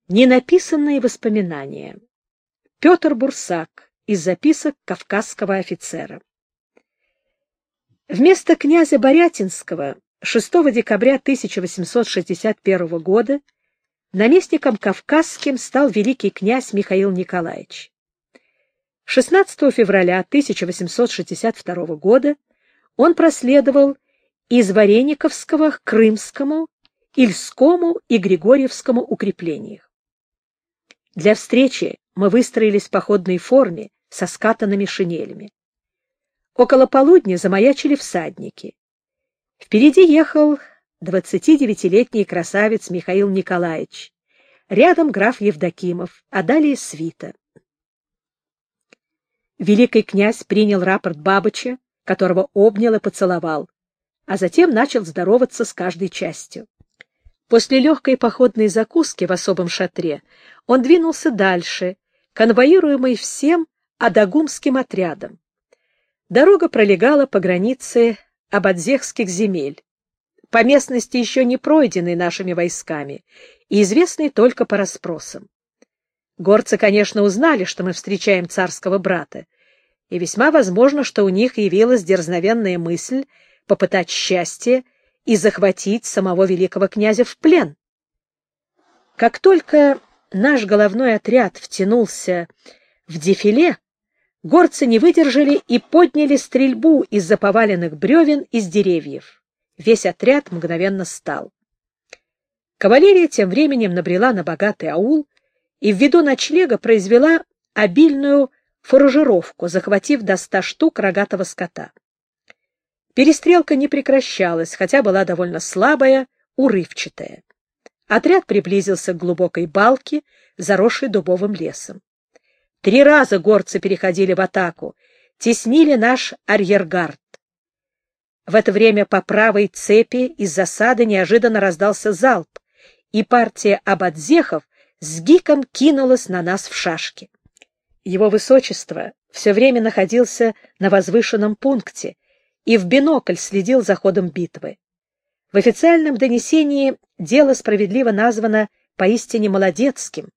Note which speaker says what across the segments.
Speaker 1: Ненаписанные воспоминания. Петр Бурсак из записок кавказского офицера. Вместо князя Борятинского 6 декабря 1861 года наместником кавказским стал великий князь Михаил Николаевич. 16 февраля 1862 года он проследовал из Варениковского к Крымскому, Ильскому и Григорьевскому укреплениях. Для встречи мы выстроились в походной форме со скатанными шинелями. Около полудня замаячили всадники. Впереди ехал 29-летний красавец Михаил Николаевич, рядом граф Евдокимов, а далее свита. Великий князь принял рапорт Бабыча, которого обнял и поцеловал, а затем начал здороваться с каждой частью. После легкой походной закуски в особом шатре он двинулся дальше, конвоируемый всем адагумским отрядом. Дорога пролегала по границе абадзехских земель, по местности еще не пройденной нашими войсками и известной только по расспросам. Горцы, конечно, узнали, что мы встречаем царского брата, и весьма возможно, что у них явилась дерзновенная мысль попытать счастье и захватить самого великого князя в плен. Как только наш головной отряд втянулся в дефиле, горцы не выдержали и подняли стрельбу из-за поваленных бревен из деревьев. Весь отряд мгновенно стал. Кавалерия тем временем набрела на богатый аул и ввиду ночлега произвела обильную фуражировку, захватив до 100 штук рогатого скота. Перестрелка не прекращалась, хотя была довольно слабая, урывчатая. Отряд приблизился к глубокой балке, заросшей дубовым лесом. 3 раза горцы переходили в атаку, теснили наш арьергард. В это время по правой цепи из засады неожиданно раздался залп, и партия абадзехов с гиком кинулась на нас в шашки. Его высочество все время находился на возвышенном пункте и в бинокль следил за ходом битвы. В официальном донесении дело справедливо названо поистине молодецким.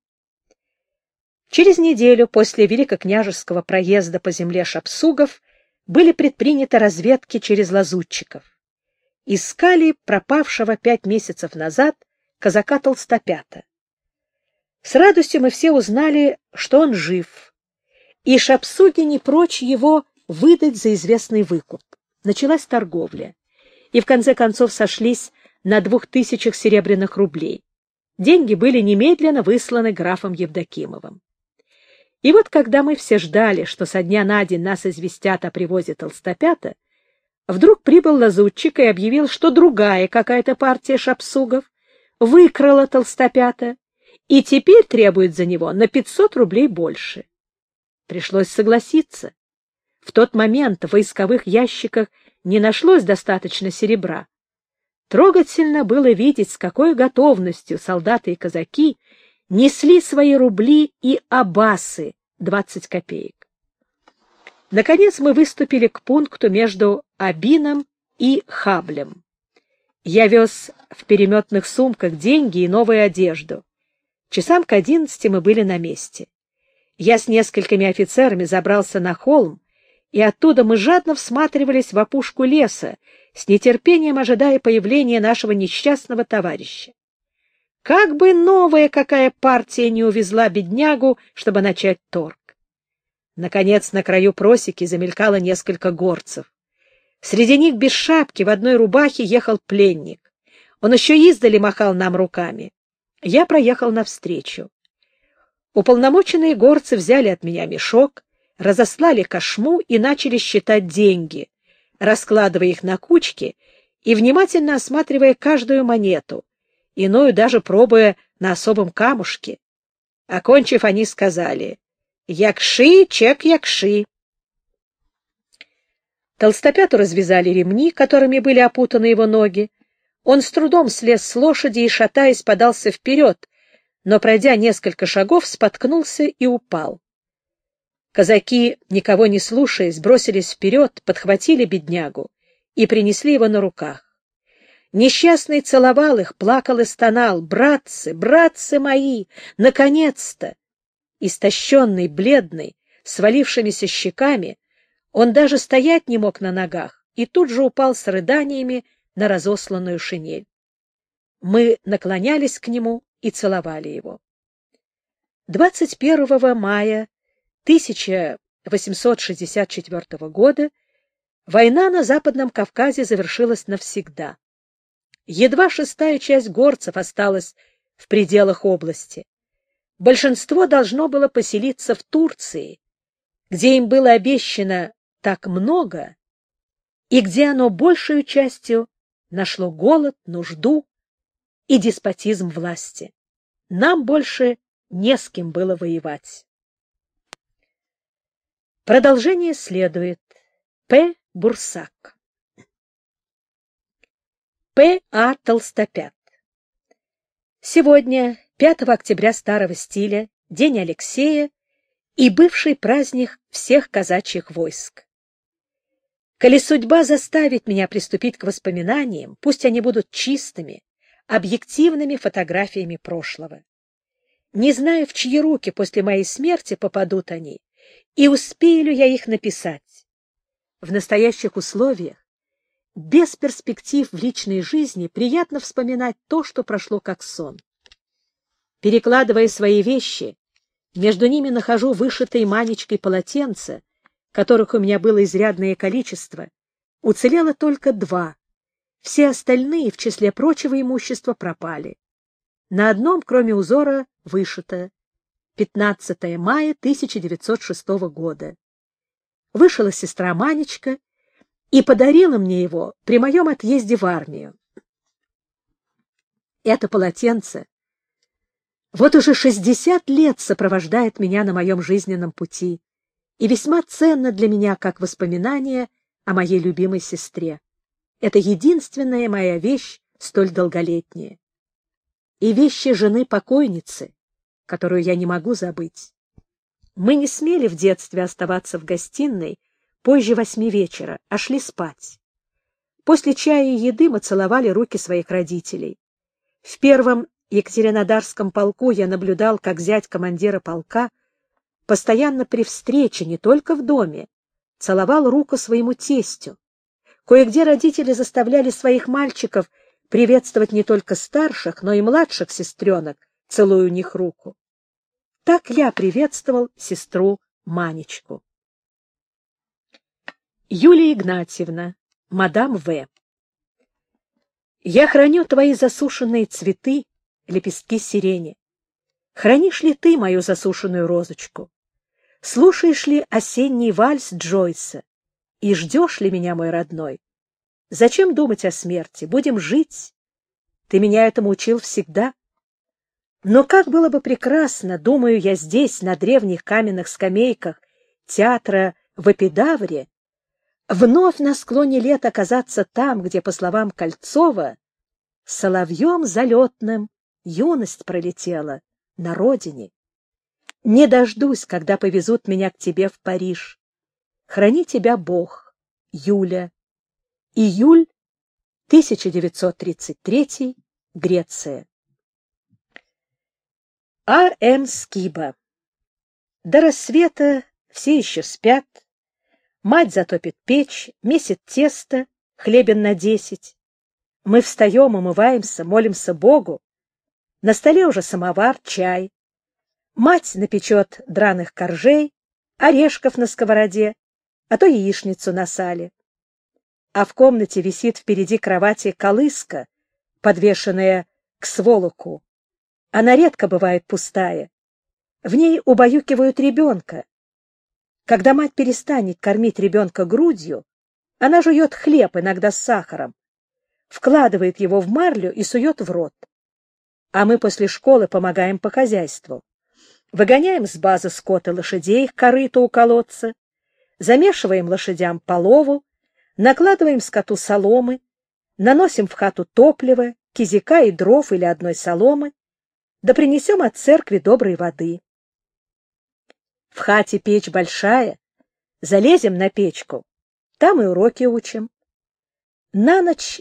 Speaker 1: Через неделю после великокняжеского проезда по земле шапсугов были предприняты разведки через лазутчиков. Искали пропавшего 5 месяцев назад казака Толстопята. С радостью мы все узнали, что он жив, и шапсуги не прочь его выдать за известный выкуп. Началась торговля, и в конце концов сошлись на 2000 серебряных рублей. Деньги были немедленно высланы графом Евдокимовым. И вот когда мы все ждали, что со дня на день нас известят о привозе Толстопята, вдруг прибыл лазутчик и объявил, что другая какая-то партия шапсугов выкрала Толстопята и теперь требует за него на 500 рублей больше. Пришлось согласиться. В тот момент в войсковых ящиках не нашлось достаточно серебра. Трогательно было видеть, с какой готовностью солдаты и казаки несли свои рубли и абасы 20 копеек. Наконец мы выступили к пункту между Абином и Хаблем. Я вез в переметных сумках деньги и новую одежду. Часам к 11 мы были на месте. Я с несколькими офицерами забрался на холм, и оттуда мы жадно всматривались в опушку леса, с нетерпением ожидая появления нашего несчастного товарища. Как бы новая какая партия не увезла беднягу, чтобы начать торг. Наконец, на краю просеки замелькало несколько горцев. Среди них без шапки в одной рубахе ехал пленник. Он еще издали махал нам руками. Я проехал навстречу. Уполномоченные горцы взяли от меня мешок, разослали кошму и начали считать деньги, раскладывая их на кучки и внимательно осматривая каждую монету, иную даже пробуя на особом камушке. Окончив, они сказали: «Якши, чек якши». Толстопяту развязали ремни, которыми были опутаны его ноги. Он с трудом слез с лошади и, шатаясь, подался вперед, но, пройдя несколько шагов, споткнулся и упал. Казаки, никого не слушаясь, бросились вперед, подхватили беднягу и принесли его на руках. Несчастный целовал их, плакал и стонал: «Братцы, братцы мои, наконец-то!» Истощенный, бледный, с валившимися щеками, он даже стоять не мог на ногах и тут же упал с рыданиями на разосланную шинель. Мы наклонялись к нему и целовали его. 21 мая 1864 года война на Западном Кавказе завершилась навсегда. Едва 1/6 часть горцев осталась в пределах области. Большинство должно было поселиться в Турции, где им было обещано так много и где оно большей частью нашло голод, нужду и деспотизм власти. Нам больше не с кем было воевать. Продолжение следует. П. Бурсак. П. А. Толстопят. Сегодня, 5 октября старого стиля, день Алексея и бывший праздник всех казачьих войск. Коли судьба заставит меня приступить к воспоминаниям, пусть они будут чистыми, объективными фотографиями прошлого. Не знаю, в чьи руки после моей смерти попадут они, и успею ли я их написать. В настоящих условиях, без перспектив в личной жизни, приятно вспоминать то, что прошло как сон. Перекладывая свои вещи, между ними нахожу вышитые Манечкой полотенца, которых у меня было изрядное количество, уцелело только 2. Все остальные, в числе прочего имущества, пропали. На одном, кроме узора, вышито 15 мая 1906 года. Вышила сестра Манечка и подарила мне его при моем отъезде в армию. Это полотенце вот уже 60 лет сопровождает меня на моем жизненном пути и весьма ценно для меня как воспоминание о моей любимой сестре. Это единственная моя вещь, столь долголетняя. И вещи жены покойницы, которую я не могу забыть. Мы не смели в детстве оставаться в гостиной позже 8 вечера, а шли спать. После чая и еды мы целовали руки своих родителей. В первом Екатеринодарском полку я наблюдал, как зять командира полка постоянно при встрече, не только в доме, целовал руку своему тестю. Кое-где родители заставляли своих мальчиков приветствовать не только старших, но и младших сестренок, целуя у них руку. Так я приветствовал сестру Манечку. Юлия Игнатьевна, мадам В. Я храню твои засушенные цветы, лепестки сирени. Хранишь ли ты мою засушенную розочку? Слушаешь ли осенний вальс Джойса? И ждешь ли меня, мой родной? Зачем думать о смерти? Будем жить. Ты меня этому учил всегда. Но как было бы прекрасно, думаю я здесь, на древних каменных скамейках театра в Эпидавре, вновь на склоне лет оказаться там, где, по словам Кольцова, соловьем залетным юность пролетела на родине. Не дождусь, когда повезут меня к тебе в Париж. Храни тебя Бог. Юля. Июль 1933. Греция. А. М. Скиба. До рассвета все еще спят. Мать затопит печь, месит тесто, хлебен на 10. Мы встаем, умываемся, молимся Богу. На столе уже самовар, чай. Мать напечет драных коржей, орешков на сковороде, а то яичницу на сале. А в комнате висит впереди кровати колыска, подвешенная к сволоку. Она редко бывает пустая. В ней убаюкивают ребенка. Когда мать перестанет кормить ребенка грудью, она жует хлеб, иногда с сахаром, вкладывает его в марлю и сует в рот. А мы после школы помогаем по хозяйству. Выгоняем с базы скот и лошадей к корыту у колодца, замешиваем лошадям полову, накладываем скоту соломы, наносим в хату топливо, кизика и дров или одной соломы, да принесем от церкви доброй воды. В хате печь большая, залезем на печку, там и уроки учим. На ночь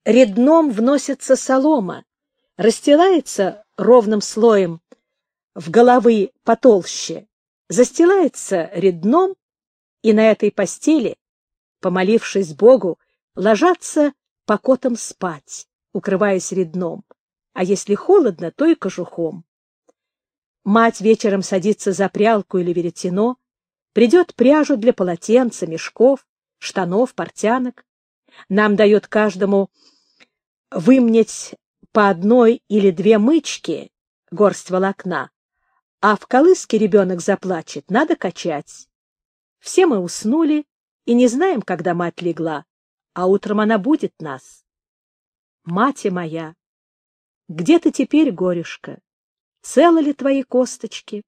Speaker 1: редном вносится солома, расстилается ровным слоем в головы потолще, застилается редном, и на этой постели, помолившись Богу, ложатся покотом спать, укрываясь редном, а если холодно, то и кожухом. Мать вечером садится за прялку или веретено, придет пряжу для полотенца, мешков, штанов, портянок. Нам дает каждому вымнять по одной или две мычки, горсть волокна, а в колыске ребенок заплачет, надо качать. Все мы уснули и не знаем, когда мать легла, а утром она будет нас. Мать моя, где ты теперь, горюшка? Целы ли твои косточки?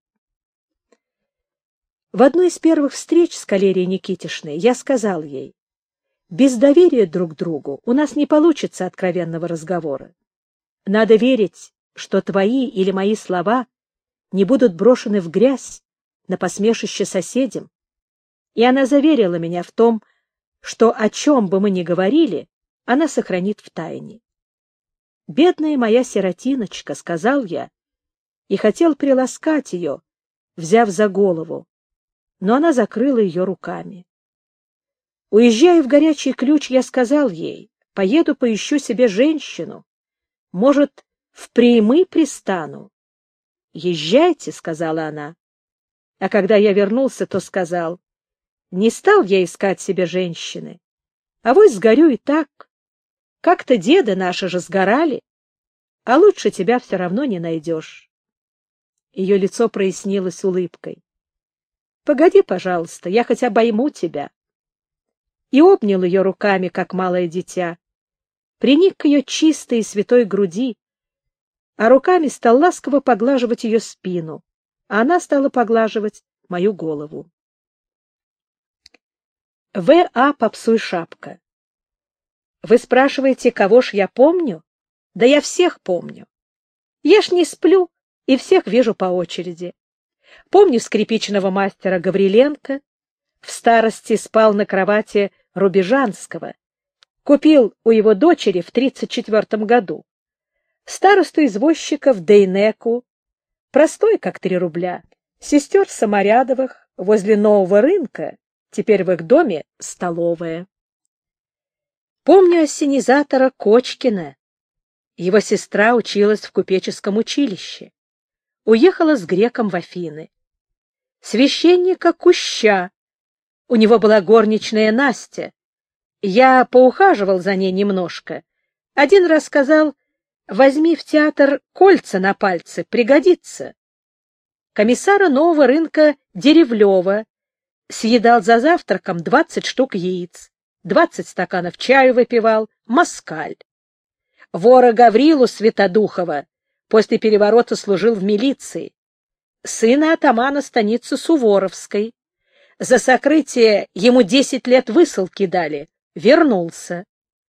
Speaker 1: В одной из первых встреч с Калерией Никитишной я сказал ей: без доверия друг другу у нас не получится откровенного разговора. Надо верить, что твои или мои слова не будут брошены в грязь на посмешище соседям. И она заверила меня в том, что о чем бы мы ни говорили, она сохранит в тайне. «Бедная моя сиротиночка», — сказал я, и хотел приласкать ее, взяв за голову, но она закрыла ее руками. Уезжая в Горячий Ключ, я сказал ей: поеду поищу себе женщину, может, в Преймы пристану. «Езжайте», — сказала она. А когда я вернулся, то сказал: не стал я искать себе женщины, а вось сгорю и так. Как-то деды наши же сгорали, а лучше тебя все равно не найдешь. Ее лицо прояснилось улыбкой. «Погоди, пожалуйста, я хотя бы обойму тебя». И обнял ее руками, как малое дитя, приник к ее чистой и святой груди, а руками стал ласково поглаживать ее спину, а она стала поглаживать мою голову. В.А. Попсуй шапка. Вы спрашиваете, кого ж я помню? Да я всех помню. Я ж не сплю и всех вижу по очереди. Помню скрипичного мастера Гавриленко, в старости спал на кровати Рубежанского, купил у его дочери в 1934 году. Старосту извозчиков Дейнеку, простой, как 3 рубля, сестер Саморядовых возле Нового рынка, теперь в их доме столовая. Помню ассенизатора Кочкина. Его сестра училась в купеческом училище. Уехала с греком в Афины. Священника Куща. У него была горничная Настя. Я поухаживал за ней немножко. Один раз сказал: возьми в театр кольца на пальцы, пригодится. Комиссара Нового рынка Деревлева. Съедал за завтраком 20 штук яиц, 20 стаканов чаю выпивал, москаль. Вора Гаврилу Святодухова после переворота служил в милиции. Сына атамана станицы Суворовской. За сокрытие ему 10 лет высылки дали. Вернулся.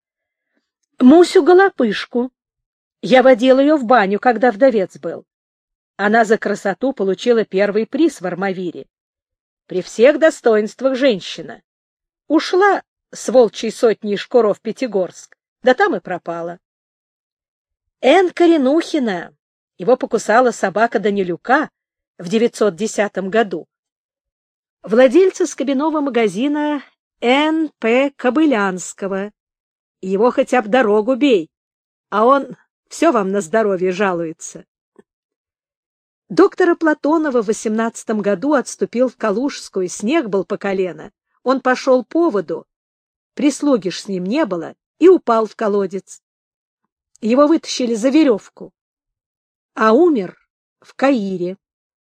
Speaker 1: Мусю Голопышку. Я водил ее в баню, когда вдовец был. Она за красоту получила 1-й приз в Армавире. При всех достоинствах женщина. Ушла с волчьей сотней шкуров в Пятигорск, да там и пропала. Н. Коренухина. Его покусала собака Данилюка в 910 году. Владельца скобяного магазина Н. П. Кобылянского. Его хотя бы дорогу бей, а он все вам на здоровье жалуется. Доктора Платонова в 18 году отступил в Калужскую, снег был по колено. Он пошел по воду, прислуги ж с ним не было, и упал в колодец. Его вытащили за веревку, а умер в Каире.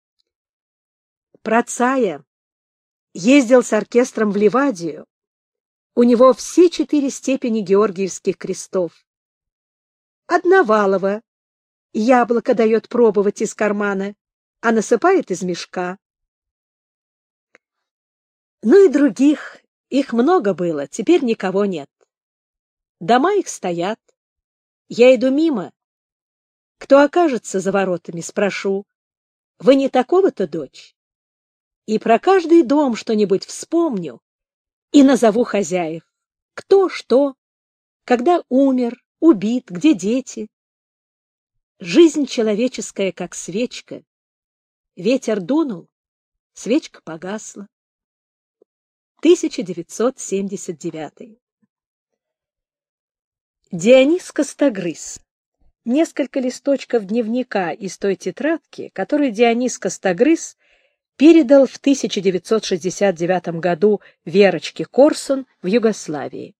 Speaker 1: Процая ездил с оркестром в Ливадию. У него все 4 степени георгиевских крестов. Одновалова яблоко дает пробовать из кармана, а насыпает из мешка. Ну и других, их много было, теперь никого нет. Дома их стоят. Я иду мимо. Кто окажется за воротами, спрошу: вы не такого-то дочь? И про каждый дом что-нибудь вспомню и назову хозяев. Кто, что, когда умер, убит, где дети? Жизнь человеческая, как свечка. Ветер дунул, свечка погасла. 1979. Дионис Костоглаз. Несколько листочков дневника из той тетрадки, которую Дионис Костоглаз передал в 1969 году Верочке Корсун в Югославии.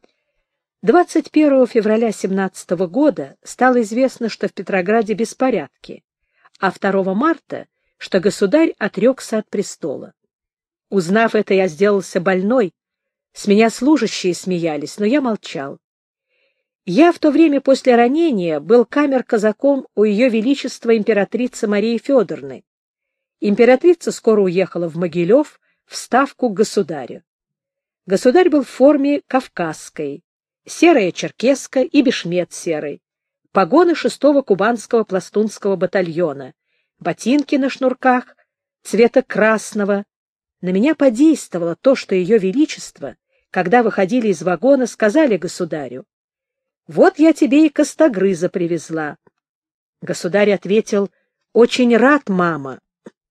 Speaker 1: 21 февраля 1917 года стало известно, что в Петрограде беспорядки, а 2 марта, что государь отрекся от престола. Узнав это, я сделался больной, с меня служащие смеялись, но я молчал. Я в то время после ранения был камер-казаком у Ее Величества императрицы Марии Федоровны. Императрица скоро уехала в Могилев в ставку к государю. Государь был в форме кавказской, серая черкеска и бешмет серый, погоны 6-го кубанского пластунского батальона, ботинки на шнурках цвета красного. На меня подействовало то, что Ее Величество, когда выходили из вагона, сказали государю: «Вот я тебе и Костоглаза привезла». Государь ответил: «Очень рад, мама».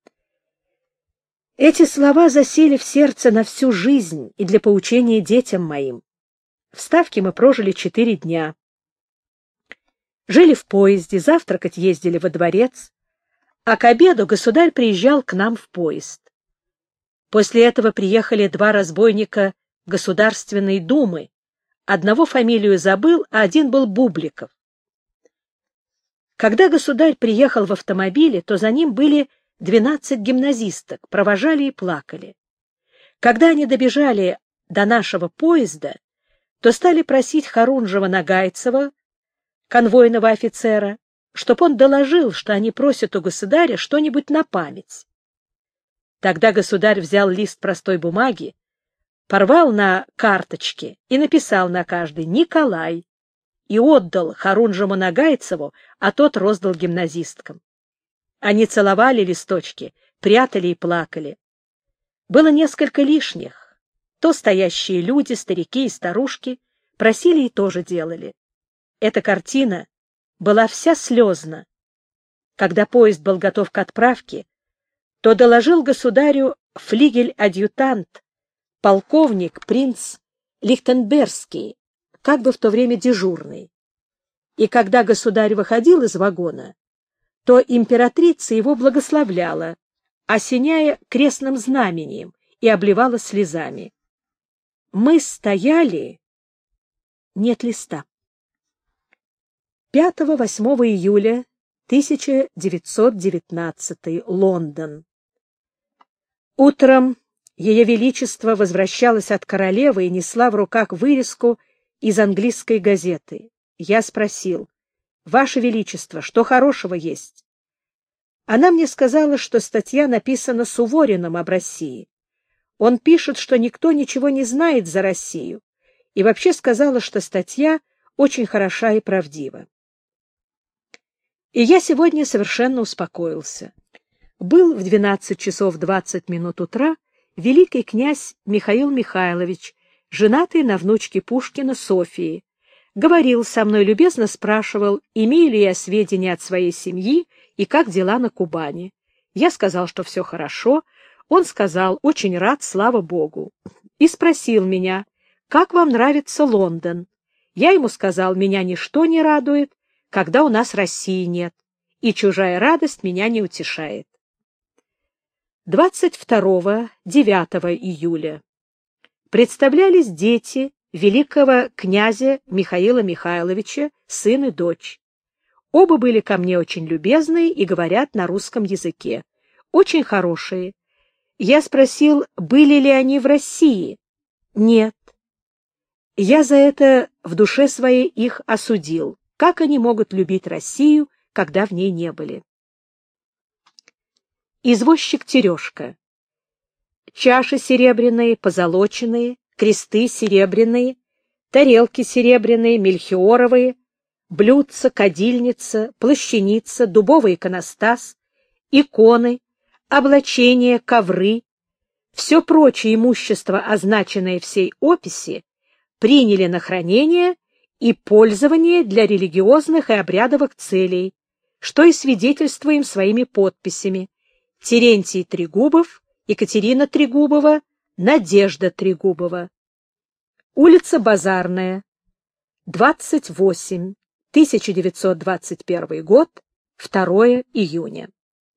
Speaker 1: Эти слова засели в сердце на всю жизнь и для поучения детям моим. В ставке мы прожили 4 дня. Жили в поезде, завтракать ездили во дворец, а к обеду государь приезжал к нам в поезд. После этого приехали 2 разбойника Государственной Думы. Одного фамилию забыл, а один был Бубликов. Когда государь приехал в автомобиле, то за ним были 12 гимназисток, провожали и плакали. Когда они добежали до нашего поезда, то стали просить Харунжева-Нагайцева, конвойного офицера, чтоб он доложил, что они просят у государя что-нибудь на память. Тогда государь взял лист простой бумаги, порвал на карточке и написал на каждой «Николай» и отдал Харунжему-Нагайцеву, а тот роздал гимназисткам. Они целовали листочки, прятали и плакали. Было несколько лишних. То стоящие люди, старики и старушки, просили и тоже делали. Эта картина была вся слезна. Когда поезд был готов к отправке, то доложил государю флигель-адъютант, полковник принц Лихтенбергский, как бы в то время дежурный. И когда государь выходил из вагона, то императрица его благословляла, осеняя крестным знамением, и обливала слезами. Мы стояли... Нет листа. 5-8 июля 1919, Лондон. Утром Ее Величество возвращалось от королевы и несла в руках вырезку из английской газеты. Я спросил: «Ваше Величество, что хорошего есть?» Она мне сказала, что статья написана Сувориным об России. Он пишет, что никто ничего не знает за Россию, и вообще сказала, что статья очень хороша и правдива. И я сегодня совершенно успокоился. Был в 12 часов 20 минут утра великий князь Михаил Михайлович, женатый на внучке Пушкина Софии. Говорил со мной, любезно спрашивал, имею ли я сведения от своей семьи и как дела на Кубани. Я сказал, что все хорошо. Он сказал: очень рад, слава Богу. И спросил меня: как вам нравится Лондон? Я ему сказал: меня ничто не радует, когда у нас России нет, и чужая радость меня не утешает. 22-9 июля представлялись дети великого князя Михаила Михайловича, сын и дочь. Оба были ко мне очень любезные и говорят на русском языке. Очень хорошие. Я спросил, были ли они в России. Нет. Я за это в душе своей их осудил. Как они могут любить Россию, когда в ней не были? Извозчик Терешка. Чаши серебряные, позолоченные, кресты серебряные, тарелки серебряные, мельхиоровые, блюдца, кадильница, плащаница, дубовый иконостас, иконы, облачения, ковры, все прочее имущество, означенное в сей описи, приняли на хранение и пользование для религиозных и обрядовых целей, что и свидетельствуем своими подписями: Терентий Трегубов, Екатерина Трегубова, Надежда Трегубова. Улица Базарная, 28, 1921 год, 2 июня.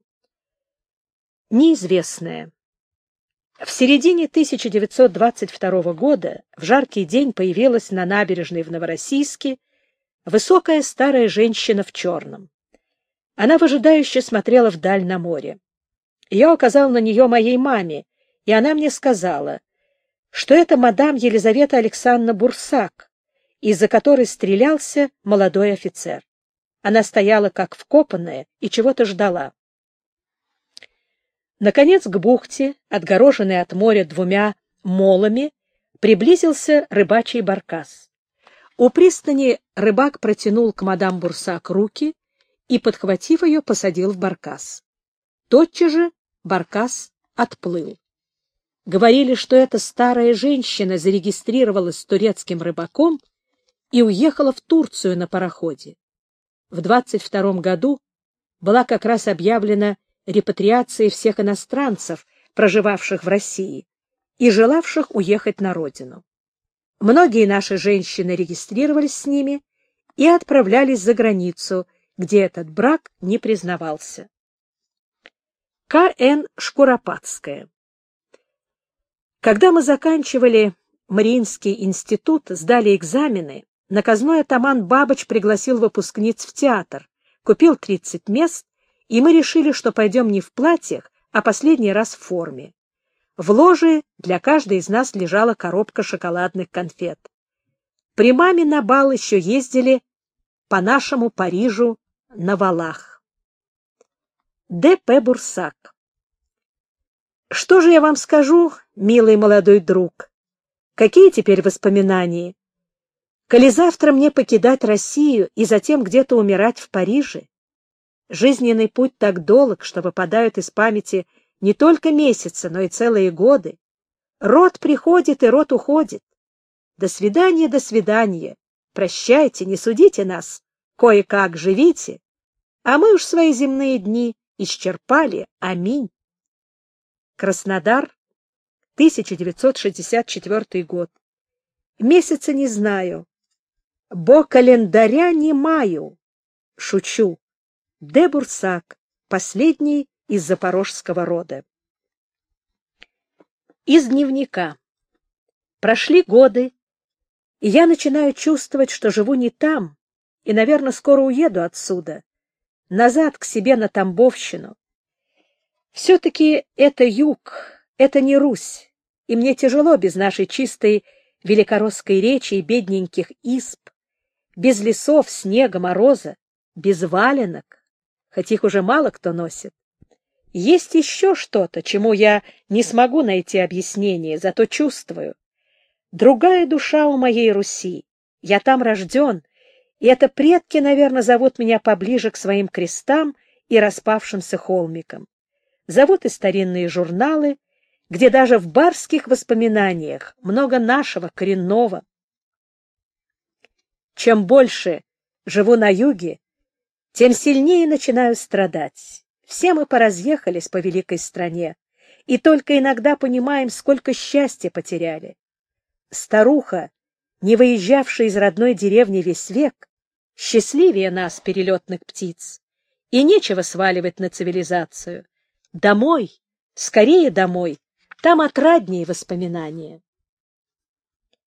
Speaker 1: Неизвестное. В середине 1922 года в жаркий день появилась на набережной в Новороссийске высокая старая женщина в черном. Она выжидающе смотрела вдаль на море. Я указал на нее моей маме, и она мне сказала, что это мадам Елизавета Александровна Бурсак, из-за которой стрелялся молодой офицер. Она стояла как вкопанная и чего-то ждала. Наконец к бухте, отгороженной от моря 2 молами, приблизился рыбачий баркас. У пристани рыбак протянул к мадам Бурсак руки и, подхватив ее, посадил в баркас. Тотчас же баркас отплыл. Говорили, что эта старая женщина зарегистрировалась с турецким рыбаком и уехала в Турцию на пароходе. В 22 году была как раз объявлена репатриация всех иностранцев, проживавших в России и желавших уехать на родину. Многие наши женщины регистрировались с ними и отправлялись за границу, где этот брак не признавался. К.Н. Шкуропадская. Когда мы заканчивали Мариинский институт, сдали экзамены, наказной атаман Бабыч пригласил выпускниц в театр, купил 30 мест, и мы решили, что пойдем не в платьях, а последний раз в форме. В ложе для каждой из нас лежала коробка шоколадных конфет. При маме на бал еще ездили по нашему Парижу на валах. Д.П. Бурсак. Что же я вам скажу, милый молодой друг? Какие теперь воспоминания? Коли завтра мне покидать Россию и затем где-то умирать в Париже? Жизненный путь так долг, что выпадают из памяти не только месяцы, но и целые годы. Род приходит и род уходит. До свидания, до свидания. Прощайте, не судите нас. Кое-как живите. А мы уж свои земные дни исчерпали. Аминь. Краснодар, 1964 год. Месяца не знаю, бо календаря не маю. Шучу. Д. Бурсак, последний из запорожского рода. Из дневника. Прошли годы, и я начинаю чувствовать, что живу не там, и, наверное, скоро уеду отсюда, назад к себе на Тамбовщину. Все-таки это юг, это не Русь, и мне тяжело без нашей чистой великоросской речи и бедненьких исп, без лесов, снега, мороза, без валенок, хоть их уже мало кто носит. Есть еще что-то, чему я не смогу найти объяснение, зато чувствую. Другая душа у моей Руси, я там рожден, и это предки, наверное, зовут меня поближе к своим крестам и распавшимся холмикам. Зовут и старинные журналы, где даже в барских воспоминаниях много нашего коренного. Чем больше живу на юге, тем сильнее начинаю страдать. Все мы поразъехались по великой стране, и только иногда понимаем, сколько счастья потеряли. Старуха, не выезжавшая из родной деревни весь век, счастливее нас, перелетных птиц, и нечего сваливать на цивилизацию. Домой, скорее домой, там отраднее воспоминания.